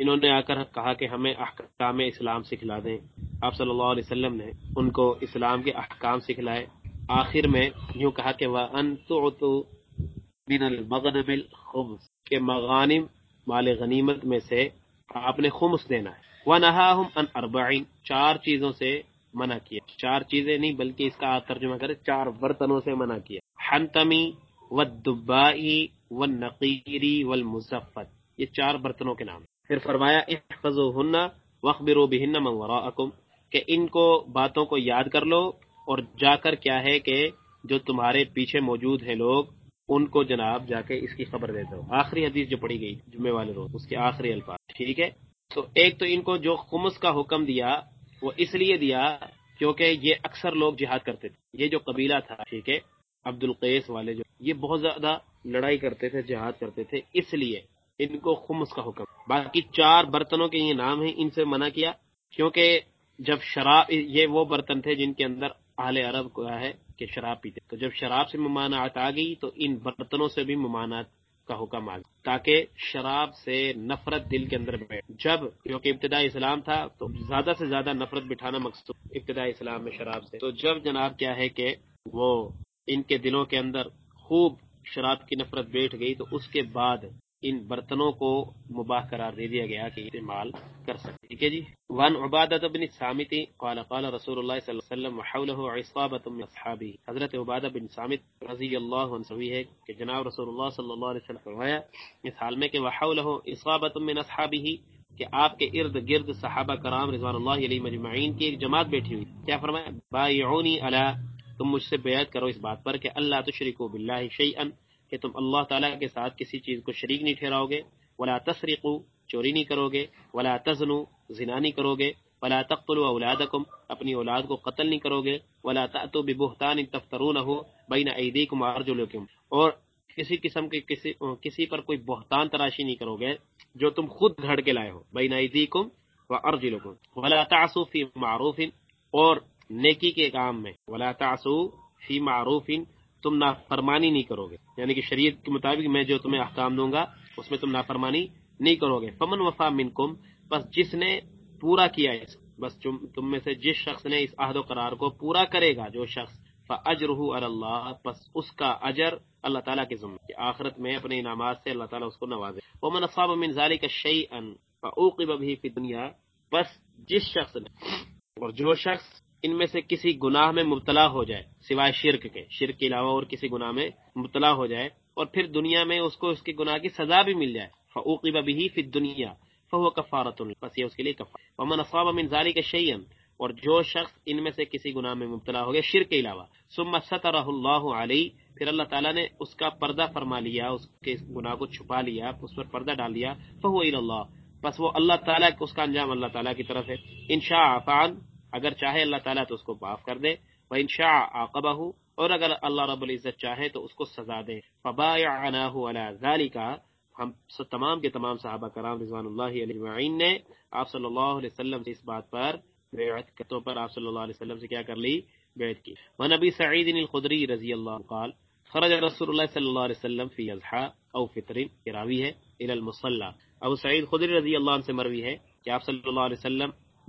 انہوں نے آ کر کہا کہ ہمیں احکام اسلام سکھلا دیں. آپ صلی اللہ علیہ وسلم نے ان کو اسلام کے احکام سکھلائے. آخر میں یوں کہا کہ وَأَن تُعْطُوا مِنَ الْمَغْنَمِ الْخُمُسَ، کہ مغانم مال غنیمت میں سے آپ نے خمس دینا ہے. وَنَهَاهُمْ عَنْ أَرْبَعٍ، 4 چیزوں سے منع کیا. 4 چیزیں نہیں بلکہ اس کا ترجمہ کرے 4 برتنوں سے منع کیا. حنتمی والدبائی والنقیری والمزفت، یہ 4 برتنوں کے نام. پھر فرمایا احفظوہن واخبروا بہن من وراءکم، کہ ان کو باتوں کو یاد کر لو اور جا کر کیا ہے کہ جو تمہارے پیچھے موجود ہیں لوگ ان کو جناب جا کے اس کی خبر دے دو. آخری حدیث جو پڑھی گئی جمعے والے روز، اس کے آخری الفاظ. ٹھیک ہے. تو ایک تو ان کو جو خمس کا حکم دیا وہ اس لیے دیا کیونکہ یہ اکثر لوگ جہاد کرتے تھے. یہ جو قبیلہ تھا، ٹھیک ہے، عبد القیس والے، جو یہ بہت زیادہ لڑائی کرتے تھے، جہاد کرتے تھے، اس لیے ان کو خمس کا حکم. باقی 4 برتنوں کے یہ نام ہیں، ان سے منع کیا کیونکہ جب شراب، یہ وہ برتن تھے جن کے اندر اہل عرب کو ہے کہ شراب پیتے، تو جب شراب سے ممانعت آ گئی تو ان برتنوں سے بھی ممانعت کا حکم آ گیا تاکہ شراب سے نفرت دل کے اندر بیٹھ. جب کیونکہ ابتدائی اسلام تھا تو زیادہ سے زیادہ نفرت بٹھانا مقصود ابتدائی اسلام میں شراب سے. تو جب جناب کیا ہے کہ وہ ان کے دلوں کے اندر خوب شراب کی نفرت بیٹھ گئی تو اس کے بعد ان برتنوں کو مباح قرار دے دیا گیا کہ استعمال کر سکتے. ٹھیک ہے جی. وان عبادہ بن الصامت قال قال رسول اللہ صلی اللہ علیہ وسلم وحوله عصابۃ من اصحابہ، حضرت عبادہ بن صامت رضی اللہ عنہ سوی ہے کہ جناب رسول اللہ صلی اللہ علیہ وسلم فرمایا اس حال میں کہ وحوله عصابۃ من اصحابہ، کہ آپ کے ارد گرد صحابہ کرام رضوان اللہ علیہم اجمعین کی ایک جماعت بیٹھی ہوئی. کیا فرمایا؟ بایعونی علی، تم مجھ سے بیعت کرو اس بات پر کہ اللہ تشرکوا باللہ شیئا، کہ تم اللہ تعالیٰ کے ساتھ کسی چیز کو شریک نہیں ٹھہراؤ گے. ولا تسرقوا، چوری نہیں کرو گے. ولا تزنوا، زنا نہیں کرو گے. ولا تقتلوا اولادکم، اپنی اولاد کو قتل نہیں کرو گے. ولا تأتوا ببہتان تفترونہ بین ایدیکم وارجلکم، اور کسی قسم کے کسی پر کوئی بہتان تراشی نہیں کرو گے جو تم خود گھڑ کے لائے ہو. بین ایدیکم وارجلکم. ولا تعصوا فی معروف، اور نیکی کے کام میں ولا تعصوا فی معروف، تم نافرمانی نہیں کرو گے، یعنی کہ شریعت کے مطابق میں جو تمہیں احکام دوں گا اس میں تم نافرمانی نہیں کرو گے. فمن وفا منکم، بس جس نے پورا کیا ہے، بس تم میں سے جس شخص نے اس عہد و قرار کو پورا کرے گا، جو شخص، فاجرہ علی اللہ، بس اس کا اجر اللہ تعالیٰ کے ذمہ، کہ آخرت میں اپنے انعامات سے اللہ تعالیٰ اس کو نوازے. ومن اصاب من ذلک شیئا فعوقب به فی الدنیا، بس جس شخص نے، اور جو شخص ان میں سے کسی گناہ میں مبتلا ہو جائے سوائے شرک کے علاوہ اور کسی گناہ میں مبتلا ہو جائے اور پھر دنیا میں اس کو اس کے گناہ کی سزا بھی مل جائے، فعوقب به فی الدنیا فهو کفارۃ، بس یہ اس کے لیے کفارہ. ومن اصاب من ذلک شیئا، اور جو شخص ان میں سے کسی گناہ میں مبتلا ہو گیا شرک کے علاوہ، ثم سترہ اللہ علیہ، پھر اللہ تعالیٰ نے اس کا پردہ فرما لیا، اس کے گناہ کو چھپا لیا، اس پر پردہ ڈال دیا، فهو الی اللہ، بس وہ اللہ تعالیٰ، اس کا انجام اللہ تعالیٰ کی طرف ہے. ان شاء عفا، اگر چاہے اللہ تعالیٰ تو اس کو معاف کر دے. وَإِن شاء عَاقَبَهُ، اور اگر اللہ رب العزت چاہے تو اس کو سزا دے. فَبَايَعْنَاهُ عَلَى ذَلِكَ، ہم تمام کے تمام صحابہ کرام رضوان اللہ علیہ اجمعین نے آپ صلی اللہ علیہ وسلم سے اس بات پر بیعت کرنے پر آپ صلی اللہ علیہ وسلم سے کیا کر لی؟ بیعت کی. وَنَبِي سعید الخدری رضی اللہ عنہ قال خرج رسول اللہ صلی اللہ علیہ وسلم فی اضحیٰ او فطر، یہ راوی ہے، الی المصلی. ابو سعید خدری رضی اللہ عنہ سے مروی ہے کہ آپ صلی اللہ علیہ وسلم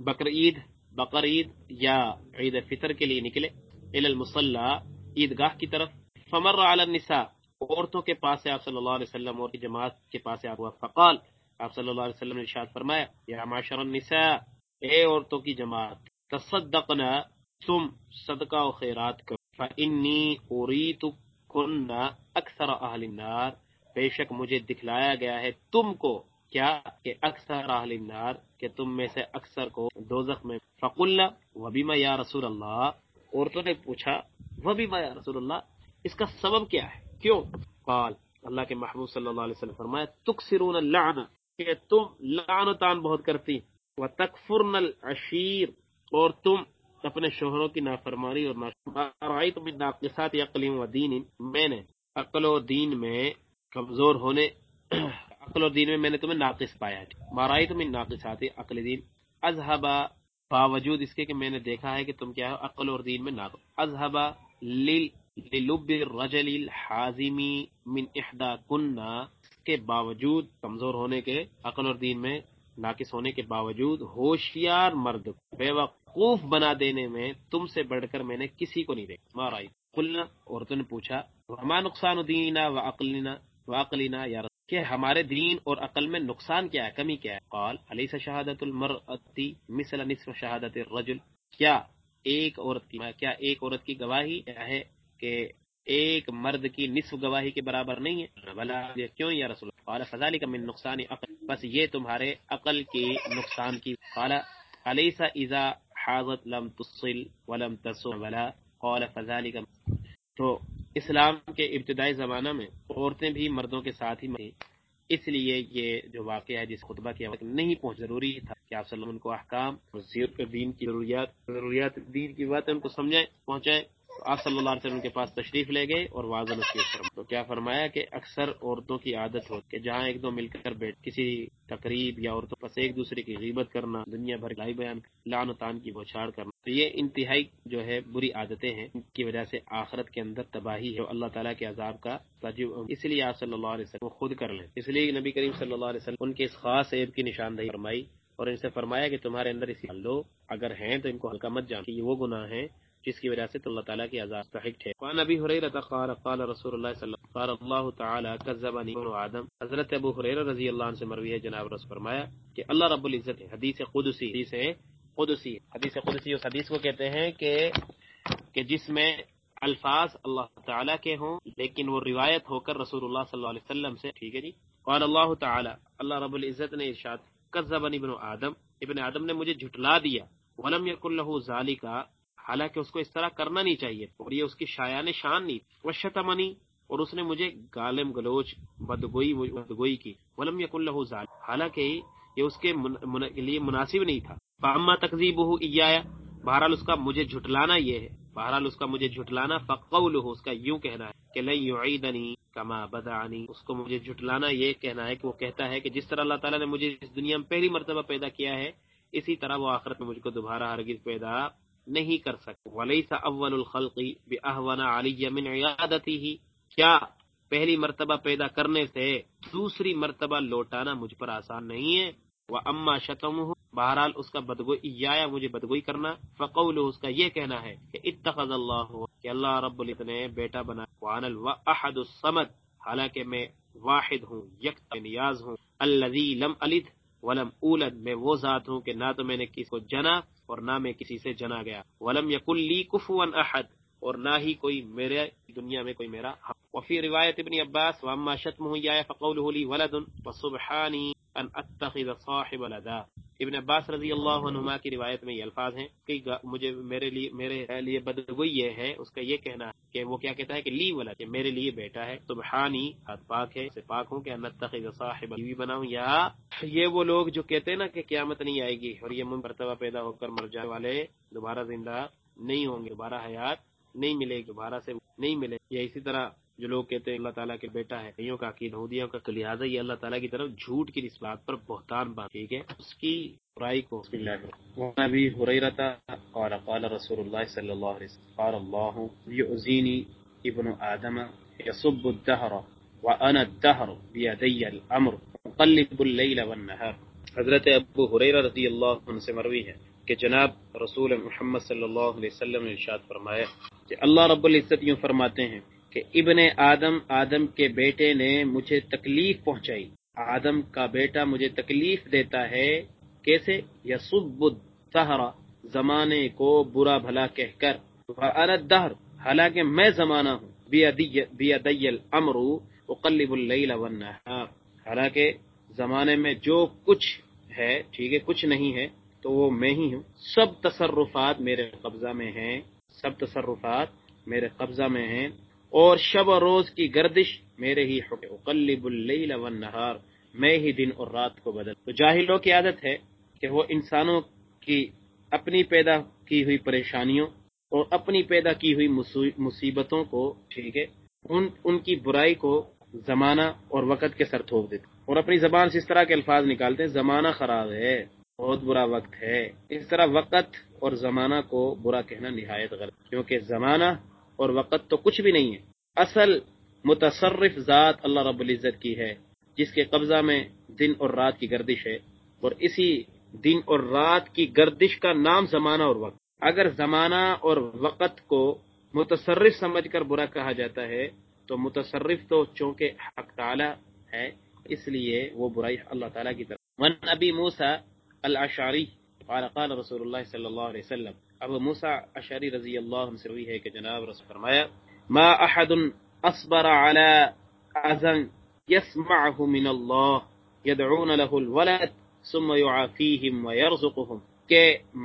بقر عید یا عید فطر کے لیے نکلے، الی المصلی، عیدگاہ کی طرف. فمر علی النساء، عورتوں کے پاس سے آپ صلی اللہ علیہ وسلم اور کی جماعت کے پاس سے آپ ہوا. فقال، آپ صلی اللہ علیہ وسلم نے ارشاد فرمایا، یا معاشر النساء، اے عورتوں کی جماعت، تصدقنا، تم صدقہ و خیرات کرو. فانی اریتکن اکثر اہل النار، بے شک مجھے دکھلایا گیا ہے تم کو کیا، کہ اکثر اہل النار، کہ تم میں سے اکثر کو دوزخ میں. فقلنا وبما یا رسول اللہ، عورتوں نے پوچھا وبما یا رسول اللہ، اس کا سبب کیا ہے، کیوں؟ قال، اللہ کے محبوب صلی اللہ علیہ وسلم فرمایا، تکثرون اللعن، کہ تم لعن و تان بہت کرتی، وتکفرن العشیر، اور تم اپنے شوہروں کی نافرمانی اور رأیت من ناقصات عقل و دین، میں نے عقل و دین میں کمزور ہونے، عقل اور دین میں میں نے تمہیں ناقص پایا ہے. ما رأیت من ناقصات عقل دین اذهبا، باوجود اس کے کہ میں نے دیکھا ہے کہ تم کیا ہو عقل اور دین میں ناقص. اذهبا للب الرجل الحازم من احدى كنا، کے باوجود کمزور ہونے کے عقل اور دین میں ناقص ہونے کے باوجود ہوشیار مرد کو بیوقوف بنا دینے میں تم سے بڑھ کر میں نے کسی کو نہیں دیکھا. ما رأیت قلنا، عورتوں نے پوچھا وما نقصان دیننا وعقلنا یا رسول، کہ ہمارے دین اور عقل میں نقصان کیا ہے، کمی کیا ہے؟ قال الیس شہادت المرأة مثل نصف شہادت الرجل، کیا ایک عورت کی گواہی ہے کہ ایک مرد کی نصف گواہی کے برابر نہیں ہے؟ بلا، کیوں یا رسول اللہ؟ قال فذلك من نقصان عقل، بس یہ تمہارے عقل کی نقصان کی. قال الیس اذا حاضت لم تصل ولم تصم بلا، قال فذلك. تو اسلام کے ابتدائی زمانہ میں عورتیں بھی مردوں کے ساتھ ہی مریں، اس لیے یہ جو واقعہ ہے جس خطبہ کیا وقت نہیں پہنچ، ضروری تھا کہ آپ صلی اللہ علیہ وسلم کو احکام اور دین کی ضروریات دین کی باتیں ان کو سمجھائیں، پہنچائیں. تو آپ صلی اللہ علیہ وسلم کے پاس تشریف لے گئے اور واضح نصیحت فرمایا. تو کیا فرمایا کہ اکثر عورتوں کی عادت ہو کہ جہاں ایک دو مل کر بیٹھ کسی تقریب یا عورتوں پاس ایک دوسرے کی غیبت کرنا، دنیا بھر لائی بیان، لعن و طعن کی بوچھاڑ کرنا، تو یہ انتہائی جو ہے بری عادتیں ہیں، ان کی وجہ سے آخرت کے اندر تباہی ہے اور اللہ تعالیٰ کے عذاب کا تجربہ. اس لیے آپ صلی اللہ علیہ وسلم خود کر لیں. اس لیے نبی کریم صلی اللہ علیہ وسلم ان کے اس خاص عیب کی نشاندہی فرمائی اور ان سے فرمایا کہ تمہارے اندر اسی لو، اگر ہیں تو ان کو ہلکا مت جان کہ یہ وہ گناہ ہیں جس کی وجہ سے تو اللہ تعالیٰ کی عذاب مستحق ہے. وعن ابی ہریرہ قال قال رسول اللہ صلی اللہ قال اللہ تعالی کذبنی ابن آدم. حضرت ابو ہریرہ رضی اللہ عنہ سے مروی ہے، جناب رسول فرمایا کہ اللہ رب العزت ہے، حدیث قدسی اس حدیث کو کہتے ہیں کہ جس میں الفاظ اللہ تعالیٰ کے ہوں لیکن وہ روایت ہو کر رسول اللہ صلی اللہ علیہ وسلم سے. ٹھیک ہے جی. قال اللہ تعالی، اللہ رب العزت نے ارشاد، کذبنی ابن آدم نے مجھے جھٹلا دیا، ولم یکن لہ ذالک، حالانکہ اس کو اس طرح کرنا نہیں چاہیے اور یہ اس کی شایان شان نہیں. وشتمنی، اور اس نے مجھے گالم گلوچ بدگوئی کی. ولم یکن لہ ذالک، حالانکہ یہ اس کے لیے مناسب نہیں تھا. فاما تکذیبہ ایایا، بہرحال اس کا مجھے جھٹلانا فقولہ، اس کا یوں کہنا ہے کہ لن یعیدنی کما بدعنی، اس کو مجھے جھٹلانا یہ کہنا ہے کہ وہ کہتا ہے کہ جس طرح اللہ تعالیٰ نے مجھے اس دنیا میں پہلی مرتبہ پیدا کیا ہے اسی طرح وہ آخرت میں مجھ کو دوبارہ ہرگز پیدا نہیں کر سکتا. ولیس اول الخلق باہون علی من عیادتہ، کیا پہلی مرتبہ پیدا کرنے سے دوسری مرتبہ لوٹانا مجھ پر آسان نہیں ہے. واما شتمہ، بہرحال اس کا مجھے بدگوئی کرنا، فقولہ، اس کا یہ کہنا ہے کہ اتخذ اللہ، کہ اللہ رب العزت نے بیٹا بنا، وانا الاحد الصمد، حالانکہ میں واحد ہوں، یکتا نیاز ہوں، الذی لم الد ولم اولد، میں وہ ذات ہوں کہ نہ تو میں نے کسی کو جنا اور نہ میں کسی سے جنا گیا. ولم یکن لی کفوا احد، اور نہ ہی کوئی میرے دنیا میں کوئی میرا حق. وفی روایت ابن عباس واما شتمہ یا فقولہ لی ولد وسبحانی ان اتخذ صاحب لدا. ابن عباس رضی اللہ عنہما کی روایت میں یہ الفاظ ہیں کہ میرے لیے بدگوئی یہ ہے، اس کا یہ کہنا ہے کہ وہ کیا کہتا ہے کہ لی ولد، کہ میرے لیے بیٹا ہے. سبحانی، ہاتھ پاک ہے، سے پاک ہوں کہ ان اتخذ صاحب بیوی بناؤں. یا یہ وہ لوگ جو کہتے ہیں نا کہ قیامت نہیں آئے گی اور یہ مرتبہ پیدا ہو کر مر جانے والے دوبارہ زندہ نہیں ہوں گے، دوبارہ حیات نہیں ملے گی، دوبارہ سے نہیں ملے. یا اسی طرح جو لوگ کہتے ہیں اللہ تعالیٰ کے بیٹا ہے، کئیوں کا عقیدہ یہودیوں کا، لہٰذا یہ اللہ تعالیٰ کی طرف جھوٹ کی اس بات پر بہتان بات. ٹھیک ہے، اس کی برائی کو. بسم اللہ الرحمن الرحیم. ابی ہریرہ قال قال رسول اللہ صلی اللہ علیہ وسلم قال اللہ یؤذینی ابن آدم یصب الدہر وانا الدہر بیدی الامر اقلب اللیل والنہار. حضرت ابو ہریرہ رضی اللہ عنہ سے مروی ہے کہ جناب رسول محمد صلی اللہ علیہ وسلم نے ارشاد فرمایا کہ اللہ رب العزت یوں فرماتے ہیں کہ ابن آدم کے بیٹے نے مجھے تکلیف پہنچائی. آدم کا بیٹا مجھے تکلیف دیتا ہے. کیسے؟ یسب الدہر، زمانے کو برا بھلا کہہ کر، وانا الدہر، حالانکہ میں زمانہ ہوں، بیدی الامر اقلب اللیل والنہار، حالانکہ زمانے میں جو کچھ ہے، ٹھیک ہے، کچھ نہیں ہے تو وہ میں ہی ہوں. سب تصرفات میرے قبضہ میں ہیں اور شب و روز کی گردش میرے ہی حکم. اقلب اللیل والنہار، میں ہی دن اور رات کو بدل. تو جاہلوں کی عادت ہے کہ وہ انسانوں کی اپنی پیدا کی ہوئی پریشانیوں اور اپنی پیدا کی ہوئی مصیبتوں کو، ٹھیک ہے، ان کی برائی کو زمانہ اور وقت کے سر تھوپ دیتے اور اپنی زبان سے اس طرح کے الفاظ نکالتے ہیں، زمانہ خراب ہے، بہت برا وقت ہے. اس طرح وقت اور زمانہ کو برا کہنا نہایت غلط، کیونکہ زمانہ اور وقت تو کچھ بھی نہیں ہے. اصل متصرف ذات اللہ رب العزت کی ہے، جس کے قبضہ میں دن اور رات کی گردش ہے. اور اسی دن اور رات کی گردش کا نام زمانہ اور وقت۔ اگر زمانہ اور وقت کو متصرف سمجھ کر برا کہا جاتا ہے تو متصرف تو چونکہ حق تعالی ہے، اس لیے وہ برائی اللہ تعالیٰ کی طرف۔ من ابی موسیٰ الاشعری قال قال رسول اللہ صلی اللہ علیہ وسلم، ابو موسیٰ اشعری رضی اللہ عنہ سے روی ہے کہ جناب رسول فرمایا، ما احد اصبر على اذى يسمعه من اللہ يدعون له الولد ثم يعافيهم ويرزقهم، کہ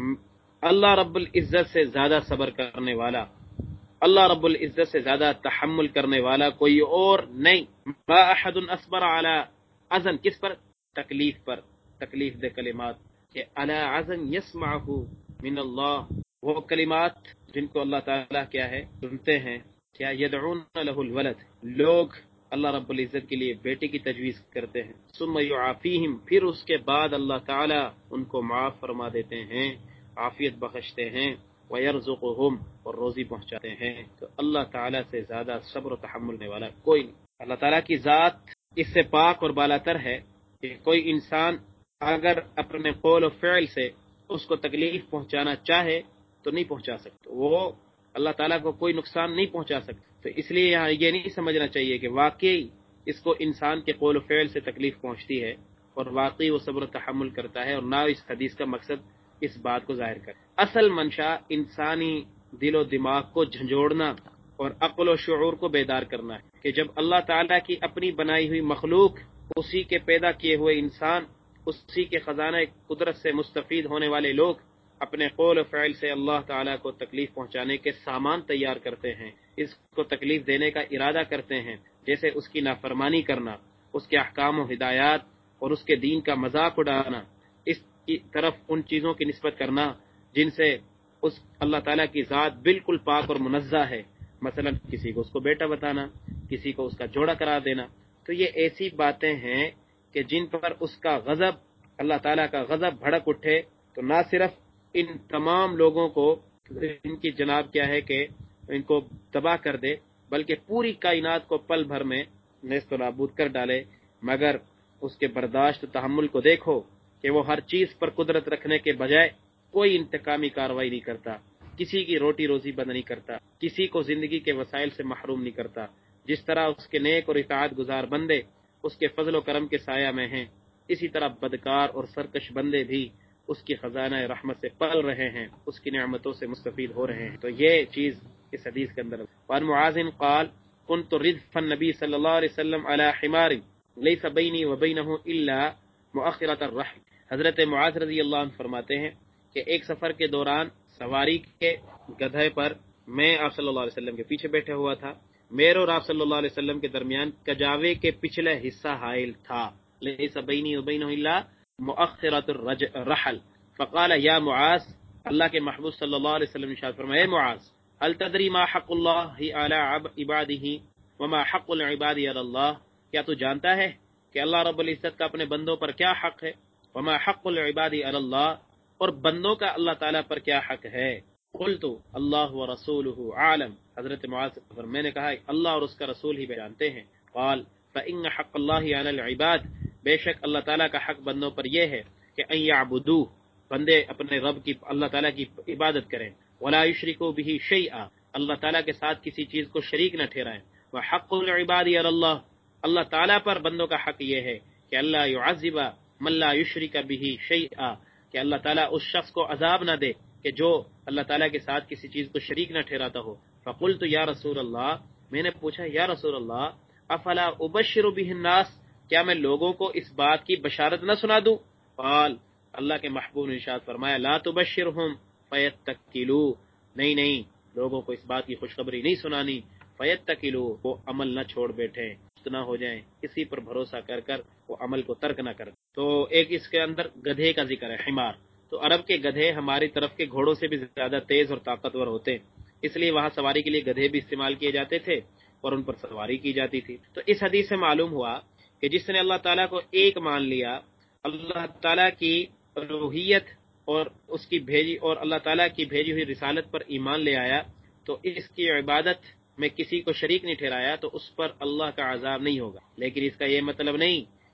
اللہ رب العزت سے زیادہ صبر کرنے والا، اللہ رب العزت سے زیادہ تحمل کرنے والا کوئی اور نہیں۔ ما احد اصبر على اذن، کس پر؟ تکلیف پر، تکلیف دہ کلمات، کہ علی اذن یسمعہ من اللہ، وہ کلمات جن کو اللہ تعالیٰ کیا ہے سنتے ہیں، کیا یدعون له الولد، لوگ اللہ رب العزت کے لیے بیٹے کی تجویز کرتے ہیں، ثم یعافیہم، پھر اس کے بعد اللہ تعالیٰ ان کو معاف فرما دیتے ہیں، عافیت بخشتے ہیں، وَيَرْزُقُهُمْ، اور روزی پہنچاتے ہیں۔ تو اللہ تعالیٰ سے زیادہ صبر و تحمل کرنے والا کوئی نہیں۔ اللہ تعالیٰ کی ذات اس سے پاک اور بالاتر ہے کہ کوئی انسان اگر اپنے قول و فعل سے اس کو تکلیف پہنچانا چاہے تو نہیں پہنچا سکتا، وہ اللہ تعالیٰ کو کوئی نقصان نہیں پہنچا سکتا۔ تو اس لیے یہاں یہ نہیں سمجھنا چاہیے کہ واقعی اس کو انسان کے قول و فعل سے تکلیف پہنچتی ہے اور واقعی وہ صبر و تحمل کرتا ہے، اور نہ اس حدیث کا مقصد اس بات کو ظاہر کر۔ اصل منشا انسانی دل و دماغ کو جھنجھوڑنا اور عقل و شعور کو بیدار کرنا ہے کہ جب اللہ تعالیٰ کی اپنی بنائی ہوئی مخلوق، اسی کے پیدا کیے ہوئے انسان، اسی کے خزانہ قدرت سے مستفید ہونے والے لوگ اپنے قول و فعل سے اللہ تعالیٰ کو تکلیف پہنچانے کے سامان تیار کرتے ہیں، اس کو تکلیف دینے کا ارادہ کرتے ہیں، جیسے اس کی نافرمانی کرنا، اس کے احکام و ہدایات اور اس کے دین کا مذاق اڑانا، اس کی طرف ان چیزوں کی نسبت کرنا جن سے اس اللہ تعالیٰ کی ذات بالکل پاک اور منزہ ہے، مثلا کسی کو اس کو بیٹا بتانا، کسی کو اس کا جوڑا قرار دینا۔ تو یہ ایسی باتیں ہیں کہ جن پر اس کا غضب، اللہ تعالیٰ کا غضب بھڑک اٹھے تو نہ صرف ان تمام لوگوں کو ان کی جناب کیا ہے کہ ان کو تباہ کر دے، بلکہ پوری کائنات کو پل بھر میں نیست و نابود کر ڈالے، مگر اس کے برداشت و تحمل کو دیکھو کہ وہ ہر چیز پر قدرت رکھنے کے بجائے کوئی انتقامی کارروائی نہیں کرتا، کسی کی روٹی روزی بند نہیں کرتا، کسی کو زندگی کے وسائل سے محروم نہیں کرتا۔ جس طرح اس کے نیک اور اطاعت گزار بندے اس کے فضل و کرم کے سایہ میں ہیں، اسی طرح بدکار اور سرکش بندے بھی اس کی خزانہ رحمت سے پل رہے ہیں، اس کی نعمتوں سے مستفید ہو رہے ہیں۔ تو یہ چیز اس حدیث کے اندر ہے۔ وعن معاذ قال كنت ردف النبي صلی اللہ علیہ وسلم على حمار ليس بيني وبينه الا مؤخرة الرحل۔ حضرت معاذ رضی اللہ عنہ فرماتے ہیں کہ ایک سفر کے دوران سواری کے گدھے پر میں آپ صلی اللہ علیہ وسلم کے پیچھے بیٹھا ہوا تھا، میرے اور آپ صلی اللہ علیہ وسلم کے درمیان کجاوے کے پچھلے حصہ حائل تھا، لیس بینی وبینہ الا مؤخرۃ الرحل، فقال یا معاذ، اللہ کے محبوب صلی اللہ علیہ وسلم نے ارشاد فرمایا، اے معاذ، هل تدری ما حق اللہ علی عباده وما حق العباد علی اللہ، کیا تو جانتا ہے کہ اللہ رب العزت کا اپنے بندوں پر کیا حق ہے، وما حق العباد علی اللہ، اور بندوں کا اللہ تعالیٰ پر کیا حق ہے۔ قلت اللہ ورسولہ عالم، حضرت معاذ پر میں نے کہا اللہ اور اس کا رسول ہی جانتے ہیں۔ قال فإن حق اللہ علی العباد، بے شک اللہ تعالیٰ کا حق بندوں پر یہ ہے کہ ان یعبدوہ، بندے اپنے رب کی، اللہ تعالیٰ کی عبادت کریں، ولا یشرکوا بہ شیئا، اللہ تعالیٰ کے ساتھ کسی چیز کو شریک نہ ٹھہرائیں، وحق العباد علی اللہ، اللہ تعالیٰ پر بندوں کا حق یہ ہے کہ اللہ یعذب من لا یشرک بہ شیئا، کہ اللہ تعالیٰ اس شخص کو عذاب نہ دے کہ جو اللہ تعالیٰ کے ساتھ کسی چیز کو شریک نہ ٹھہراتا ہو۔ فقلت یا رسول اللہ، میں نے پوچھا یا رسول اللہ، افلا ابشر بہ الناس، کیا میں لوگوں کو اس بات کی بشارت نہ سنا دوں؟ قال، اللہ کے محبوب نے ارشاد فرمایا، لا تبشرہم فیتکلوا، نہیں لوگوں کو اس بات کی خوشخبری نہیں سنانی، فیتکلوا، وہ عمل نہ چھوڑ بیٹھیں، نہ ہو جائیں، کسی پر بھروسہ کر کر وہ عمل کو ترک نہ کریں۔ تو ایک اس کے اندر گدھے کا ذکر ہے، حمار۔ تو عرب کے گدھے ہماری طرف کے گھوڑوں سے بھی زیادہ تیز اور طاقتور ہوتے ہیں، اس لیے وہاں سواری کے لیے گدھے بھی استعمال کیے جاتے تھے اور ان پر سواری کی جاتی تھی۔ تو اس حدیث سے معلوم ہوا کہ جس نے اللہ تعالیٰ کو ایک مان لیا، اللہ تعالیٰ کی الوہیت اور اس کی بھیجی اور اللہ تعالیٰ کی بھیجی ہوئی رسالت پر ایمان لے آیا، تو اس کی عبادت میں کسی کو شریک نہیں ٹھہرایا، تو اس پر اللہ کا عذاب نہیں ہوگا۔ لیکن اس کا یہ مطلب نہیں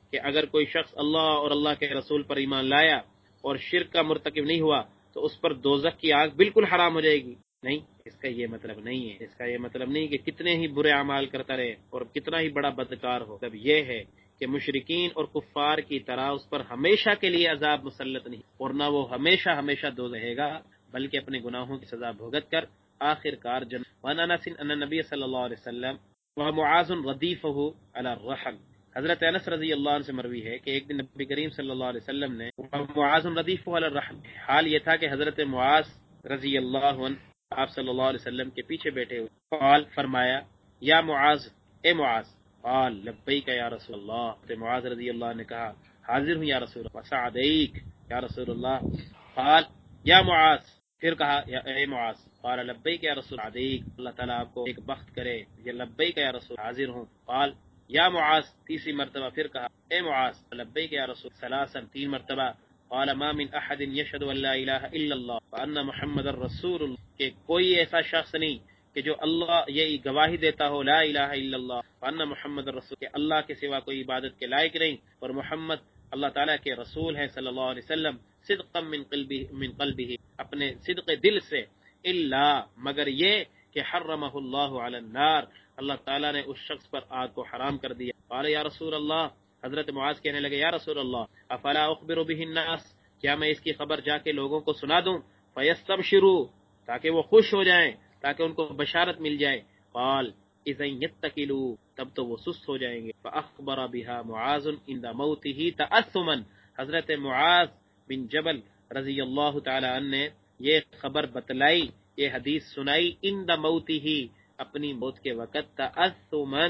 کہ اگر کوئی شخص اللہ اور اللہ کے رسول پر ایمان لایا اور شرک کا مرتکب نہیں ہوا تو اس پر دوزخ کی آگ بالکل حرام ہو جائے گی؟ نہیں، اس کا یہ مطلب نہیں ہے، اس کا یہ مطلب نہیں کہ کتنے ہی برے اعمال کرتا رہے اور کتنا ہی بڑا بدکار ہو، مطلب یہ ہے کہ مشرکین اور کفار کی طرح اس پر ہمیشہ کے لیے عذاب مسلط نہیں، اور نہ وہ ہمیشہ ہمیشہ دو رہے گا، بلکہ اپنے گناہوں کی سزا بھگت کر آخر کار جنت۔ وعن انس ان النبی صلی اللہ علیہ وسلم ومعاذ ردیفہ علی الرحل، حضرت انس رضی اللہ عنہ سے مروی ہے کہ ایک دن نبی کریم صلی اللہ علیہ وسلم نے معاذ ردیفہ علی الرحل، حال یہ تھا کہ حضرت معاذ رضی اللہ عنہ آپ صلی اللہ علیہ وسلم کے پیچھے بیٹھے ہوئے، قال فرمایا یا معاذ، اے معاذ، قال لبیک یا رسول اللہ، تو معاذ رضی اللہ عنہ نے کہا حاضر ہوں یا رسول اللہ، وسعدیک یا رسول اللہ، قال یا معاذ، پھر کہا یا اے معاذ، قال لبیک یا رسول عدیک، اللہ تعالیٰ آپ کو ایک بخت کرے، یا لبیک یا رسول، حاضر ہوں، قال یا معاذ، تیسری مرتبہ پھر کہا اے معاذ، لبیک یا رسول، ثلاثا، تین مرتبہ، قال ما من احد یشهد ان لا الہ الا اللہ وان محمد الرسول اللہ، کہ کوئی ایسا شخص نہیں کہ جو اللہ یہ گواہی دیتا ہو لا الہ الا اللہ وان محمد الرسول، کہ اللہ کے سوا کوئی عبادت کے لائق نہیں اور محمد اللہ تعالیٰ کے رسول ہیں صلی اللہ علیہ وسلم، صدقا من قلبہ، اپنے صدق دل سے، الا، مگر یہ کہ حرمہ اللہ علی النار، اللہ تعالیٰ نے اس شخص پر آگ کو حرام کر دیا۔ قال یا رسول اللہ، حضرت معاذ کہنے لگے یا رسول اللہ افلا اخبر به الناس، کیا میں اس کی خبر جا کے لوگوں کو سنا دوں، فیستبشروا، تاکہ وہ خوش ہو جائیں، تاکہ ان کو بشارت مل جائے، قال اذا یتکلوا، تب تو وہ سست ہو جائیں گے، فاخبر بها معاذ عند موته تأثما، حضرت معاذ بن جبل رضی اللہ تعالی عنہ نے یہ خبر بتلائی، یہ حدیث سنائی، عند موته، اپنی موت کے وقت، تعثما،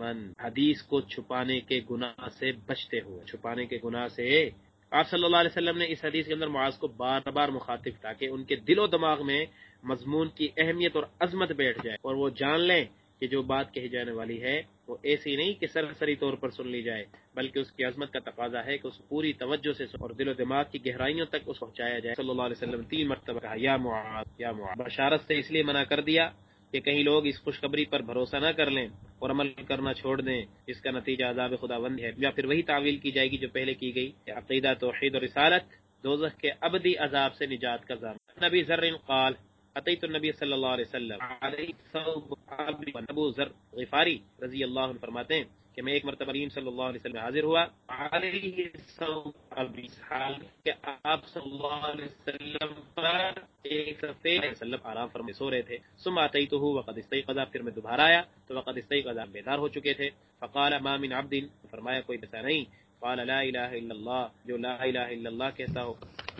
حدیث کو چھپانے کے گناہ سے بچتے ہوئے، چھپانے کے گناہ سے۔ آپ صلی اللہ علیہ وسلم نے اس حدیث کے اندر معاذ کو بار بار مخاطب، تاکہ ان کے دل و دماغ میں مضمون کی اہمیت اور عظمت بیٹھ جائے اور وہ جان لیں کہ جو بات کہی جانے والی ہے وہ ایسی نہیں کہ سرسری طور پر سن لی جائے، بلکہ اس کی عظمت کا تقاضا ہے کہ اس پوری توجہ سے اور دل و دماغ کی گہرائیوں تک اس کو پہنچایا جائے۔ صلی اللہ علیہ وسلم تین مرتبہ کہا یا معاذ، یا معاذ، بشارت سے اس لیے منع کر دیا کہ کہیں لوگ اس خوشخبری پر بھروسہ نہ کر لیں اور عمل کرنا چھوڑ دیں، جس کا نتیجہ عذاب خداوند ہے، یا پھر وہی تعویل کی جائے گی جو پہلے کی گئی، عقیدہ توحید اور رسالت دوزخ کے ابدی عذاب سے نجات کا ضامن۔ نبی ذر قال اتیت النبی صلی اللہ علیہ وسلم علیہ ثوب ابیض، ابو ذر غفاری رضی اللہ عنہ فرماتے ہیں کہ میں ایک مرتبہ نبی صلی اللہ علیہ وسلم حاضر ہوا، علیہ ثوب ابیض، حال کہ آپ صلی اللہ علیہ وسلم پر ایک سفید وسلم آرام فرمائے سو رہے تھے، ثم اتیتہ وقد استيقظ، پھر میں دوبارہ آیا تو وقد استيقظ، بیدار ہو چکے تھے، فقال ما من عبد، فرمایا کوئی ایسا نہیں، قال لا الہ الا اللہ، جو لا الہ الا اللہ کہتا ہو،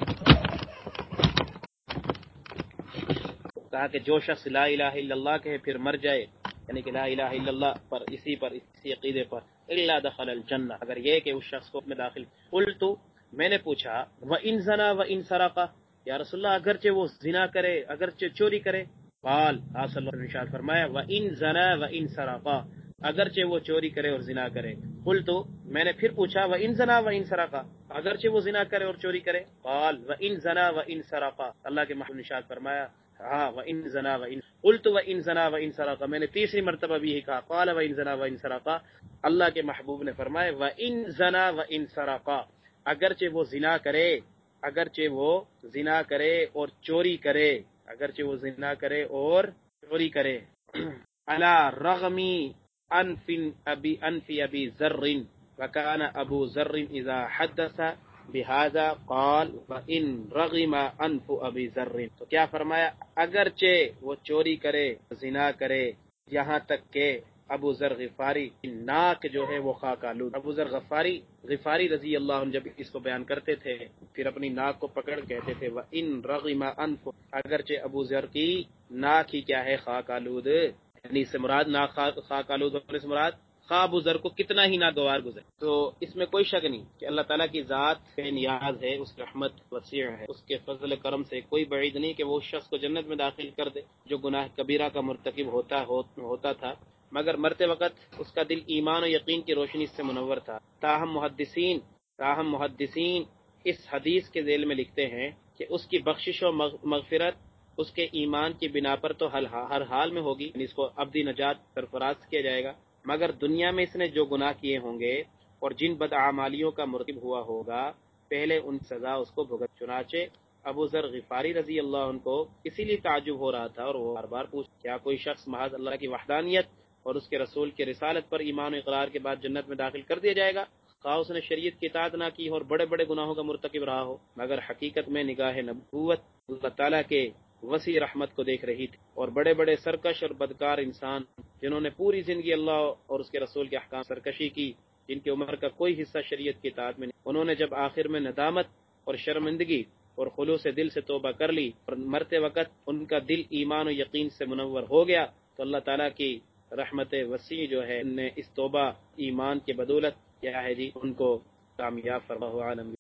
کہا کہ جو شخص لا الہ الا اللہ کہے پھر مر جائے، یعنی کہ لا الہ الا اللہ پر اسی عقیدے پر، الا دخل الجنہ، اگر یہ کہ اس شخص کو میں داخل۔ قلت، میں نے پوچھا وان زنا وان سرق، یا رسول اللہ اگرچہ وہ زنا کرے، اگرچہ چوری کرے، قال، آپ صلی اللہ علیہ وسلم نے ارشاد فرمایا وان زنا وان سرق، اگرچہ وہ چوری کرے اور زنا کرے۔ قلت، میں نے پھر پوچھا وان زنا وان سرق، اگرچہ وہ زنا کرے اور چوری کرے، قال وان زنا وان سرق، اللہ کے محبوب نے ارشاد فرمایا ہاں وان زنا وان، قلت وان زنا وان سرق، میں نے تیسری مرتبہ بھی یہی کہا، قال وان زنا وان سرق، اللہ کے محبوب نے فرمایا وان زنا وان سرق، اگرچہ وہ زنا کرے، اگرچہ وہ زنا کرے اور چوری کرے، اگرچہ وہ زنا کرے اور چوری کرے، علی رغمی انف ابی ذر، وکان ابو ذر اذا حدث بہذا قال وان رغم انف ابی ذر، تو کیا فرمایا اگرچہ وہ چوری کرے، زنا کرے، یہاں تک کہ ابو ذر غفاری ناک جو ہے وہ خاک آلود، ابو ذر غفاری رضی اللہ عنہ جب اس کو بیان کرتے تھے پھر اپنی ناک کو پکڑ کہتے تھے وان رغم انف، اگرچہ ابو ذر کی ناک ہی کیا ہے خاک آلود، یعنی اس سے مراد ناک خاک آلود ہونے سے مراد خواہ ابو ذر کو کتنا ہی ناگوار گزرے۔ تو اس میں کوئی شک نہیں کہ اللہ تعالیٰ کی ذات بے نیاز ہے، اس کی رحمت وسیع ہے، اس کے فضل کرم سے کوئی بعید نہیں کہ وہ اس شخص کو جنت میں داخل کر دے جو گناہ کبیرہ کا مرتکب ہوتا تھا، مگر مرتے وقت اس کا دل ایمان و یقین کی روشنی سے منور تھا۔ تاہم محدثین اس حدیث کے ذیل میں لکھتے ہیں کہ اس کی بخشش و مغفرت اس کے ایمان کی بنا پر تو ہر حال میں ہوگی، یعنی اس کو ابدی نجات سرفراز کیا جائے گا، مگر دنیا میں اس نے جو گناہ کیے ہوں گے اور جن بدعمالیوں کا مرتکب ہوا ہوگا پہلے ان سزا اس کو بھگت۔ چنانچہ ابو ذر غفاری رضی اللہ عنہ کو اسی لیے تعجب ہو رہا تھا اور وہ بار بار پوچھ کیا کوئی شخص محض اللہ کی وحدانیت اور اس کے رسول کے رسالت پر ایمان و اقرار کے بعد جنت میں داخل کر دیا جائے گا، خواہ اس نے شریعت کی اطاعت نہ کی اور بڑے بڑے گناہوں کا مرتکب رہا ہو؟ مگر حقیقت میں نگاہ نبوت اللہ تعالیٰ کے وسیع رحمت کو دیکھ رہی تھی، اور بڑے بڑے سرکش اور بدکار انسان جنہوں نے پوری زندگی اللہ اور اس کے رسول کے احکام سرکشی کی، جن کی عمر کا کوئی حصہ شریعت کی اطاعت میں نہیں، انہوں نے جب آخر میں ندامت اور شرمندگی اور خلوص دل سے توبہ کر لی اور مرتے وقت ان کا دل ایمان و یقین سے منور ہو گیا، تو اللہ تعالیٰ کی رحمت وسیع جو ہے ان نے اس توبہ ایمان کے بدولت کیا ہے جی ان کو کامیاب فرما۔ عالم